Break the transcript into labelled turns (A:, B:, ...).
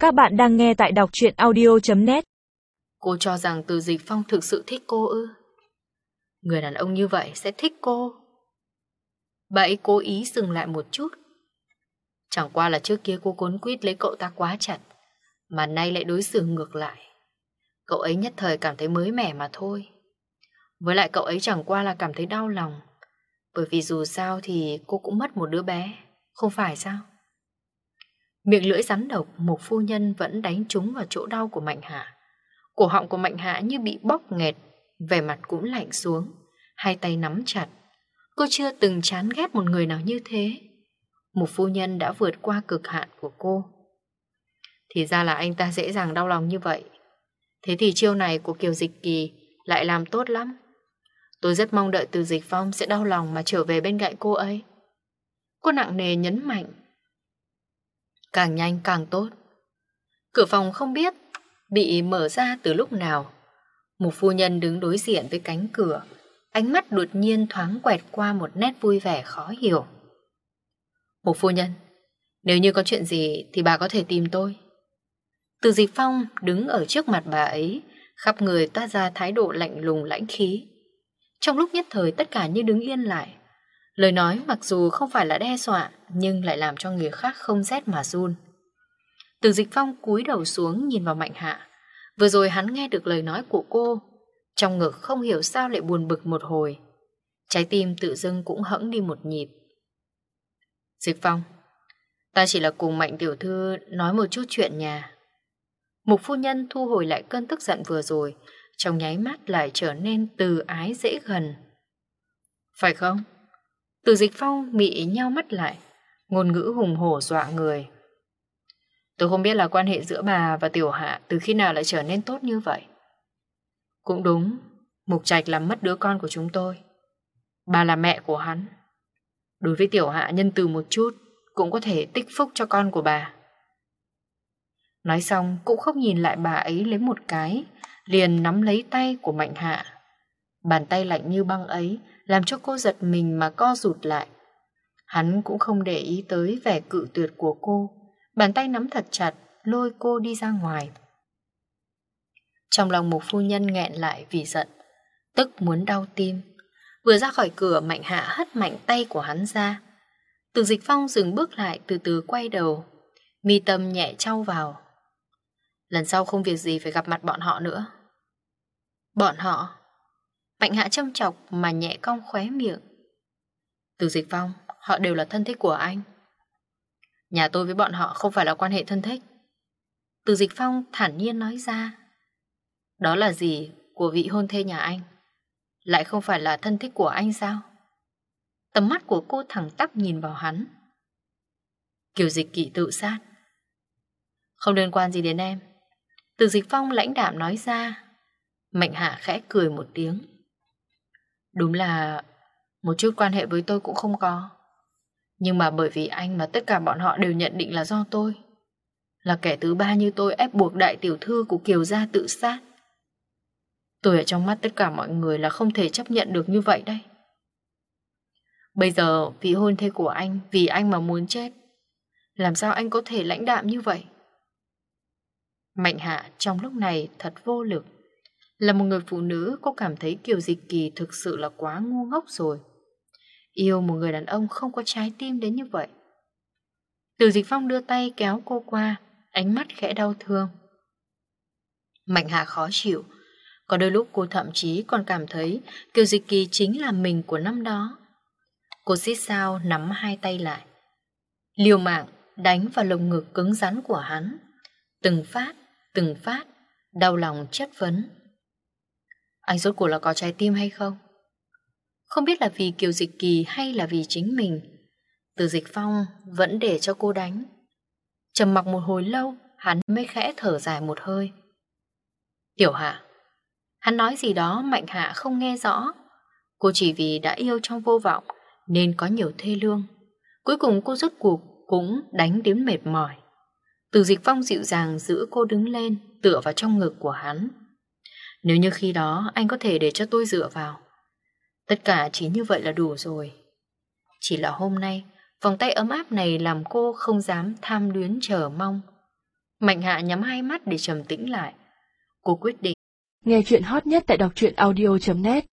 A: Các bạn đang nghe tại đọc truyện audio.net.
B: Cô cho rằng Từ Dịch Phong thực sự thích cô ư? Người đàn ông như vậy sẽ thích cô? Bà ấy cố ý dừng lại một chút. Chẳng qua là trước kia cô cuốn quýt lấy cậu ta quá chặt, mà nay lại đối xử ngược lại. Cậu ấy nhất thời cảm thấy mới mẻ mà thôi. Với lại cậu ấy chẳng qua là cảm thấy đau lòng, bởi vì dù sao thì cô cũng mất một đứa bé, không phải sao? Miệng lưỡi rắn độc, Mục phu nhân vẫn đánh trúng vào chỗ đau của Mạnh Hạ. Cổ họng của Mạnh Hạ như bị bóp nghẹt, vẻ mặt cũng lạnh xuống, hai tay nắm chặt. Cô chưa từng chán ghét một người nào như thế. Mục phu nhân đã vượt qua cực hạn của cô. Thì ra là anh ta dễ dàng đau lòng như vậy. Thế thì chiêu này của Kiều Dịch Kỳ lại làm tốt lắm. Tôi rất mong đợi Từ Dịch Phong sẽ đau lòng mà trở về bên cạnh cô ấy. Cô nặng nề nhấn mạnh. Càng nhanh càng tốt. Cửa phòng không biết bị mở ra từ lúc nào. Mục phu nhân đứng đối diện với cánh cửa, ánh mắt đột nhiên thoáng quẹt qua một nét vui vẻ khó hiểu. Mục phu nhân, nếu như có chuyện gì thì bà có thể tìm tôi. Từ Dịch Phong đứng ở trước mặt bà ấy, khắp người toát ra thái độ lạnh lùng lãnh khí. Trong lúc nhất thời tất cả như đứng yên lại. Lời nói mặc dù không phải là đe dọa, nhưng lại làm cho người khác không rét mà run. Từ Dịch Phong cúi đầu xuống nhìn vào Mạnh Hạ. Vừa rồi hắn nghe được lời nói của cô, trong ngực không hiểu sao lại buồn bực một hồi. Trái tim tự dưng cũng hẫng đi một nhịp. Dịch Phong, ta chỉ là cùng Mạnh tiểu thư nói một chút chuyện nhà. Mục phu nhân thu hồi lại cơn tức giận vừa rồi, trong nháy mắt lại trở nên từ ái dễ gần. Phải không? Từ Dịch Phong mị nheo mắt lại, ngôn ngữ hùng hổ dọa người. Tôi không biết là quan hệ giữa bà và Tiểu Hạ từ khi nào lại trở nên tốt như vậy. Cũng đúng, Mục Trạch làm mất đứa con của chúng tôi. Bà là mẹ của hắn. Đối với Tiểu Hạ nhân từ một chút, cũng có thể tích phúc cho con của bà. Nói xong cũng không nhìn lại bà ấy lấy một cái, liền nắm lấy tay của Mạnh Hạ. Bàn tay lạnh như băng ấy làm cho cô giật mình mà co rụt lại. Hắn cũng không để ý tới vẻ cự tuyệt của cô. Bàn tay nắm thật chặt, lôi cô đi ra ngoài. Trong lòng Mục phu nhân nghẹn lại vì giận, tức muốn đau tim. Vừa ra khỏi cửa, Mạnh Hạ hất mạnh tay của hắn ra. Từ Dịch Phong dừng bước lại, từ từ quay đầu, mi tâm nhẹ trao vào. Lần sau không việc gì phải gặp mặt bọn họ nữa. Bọn họ? Mạnh Hạ châm chọc mà nhẹ cong khóe miệng. Từ Dịch Phong, họ đều là thân thích của anh. Nhà tôi với bọn họ không phải là quan hệ thân thích. Từ Dịch Phong thản nhiên nói ra. Đó là gì của vị hôn thê nhà anh? Lại không phải là thân thích của anh sao? Tầm mắt của cô thẳng tắp nhìn vào hắn. Kiều Dịch Kỵ tự sát. Không liên quan gì đến em. Từ Dịch Phong lãnh đạm nói ra. Mạnh Hạ khẽ cười một tiếng. Đúng là một chút quan hệ với tôi cũng không có. Nhưng mà bởi vì anh mà tất cả bọn họ đều nhận định là do tôi. Là kẻ thứ ba như tôi ép buộc đại tiểu thư của Kiều gia tự sát. Tôi ở trong mắt tất cả mọi người là không thể chấp nhận được như vậy đây. Bây giờ vị hôn thê của anh vì anh mà muốn chết. Làm sao anh có thể lãnh đạm như vậy? Mạnh Hạ trong lúc này thật vô lực. Là một người phụ nữ, cô cảm thấy Kiều Dịch Kỳ thực sự là quá ngu ngốc rồi. Yêu một người đàn ông không có trái tim đến như vậy. Từ Dịch Phong đưa tay kéo cô qua, ánh mắt khẽ đau thương. Mạnh Hạ khó chịu. Có đôi lúc cô thậm chí còn cảm thấy Kiều Dịch Kỳ chính là mình của năm đó. Cô xít sao nắm hai tay lại, liều mạng đánh vào lồng ngực cứng rắn của hắn. Từng phát, đau lòng chất vấn. Anh rốt cuộc là có trái tim hay không? Không biết là vì Kiều Dịch Kỳ hay là vì chính mình, Từ Dịch Phong vẫn để cho cô đánh. Trầm mặc một hồi lâu, hắn mới khẽ thở dài một hơi. Tiểu Hạ. Hắn nói gì đó Mạnh Hạ không nghe rõ. Cô chỉ vì đã yêu trong vô vọng nên có nhiều thê lương. Cuối cùng cô rốt cuộc cũng đánh đến mệt mỏi. Từ Dịch Phong dịu dàng giữ cô đứng lên, tựa vào trong ngực của hắn. Nếu như khi đó anh có thể để cho tôi dựa vào, tất cả chỉ như vậy là đủ rồi. Chỉ là hôm nay, vòng tay ấm áp này làm cô không dám tham luyến chờ mong. Mạnh Hạ nhắm hai mắt để trầm tĩnh lại. Cô quyết định.
A: Nghe chuyện hot nhất tại đọc truyện audio.net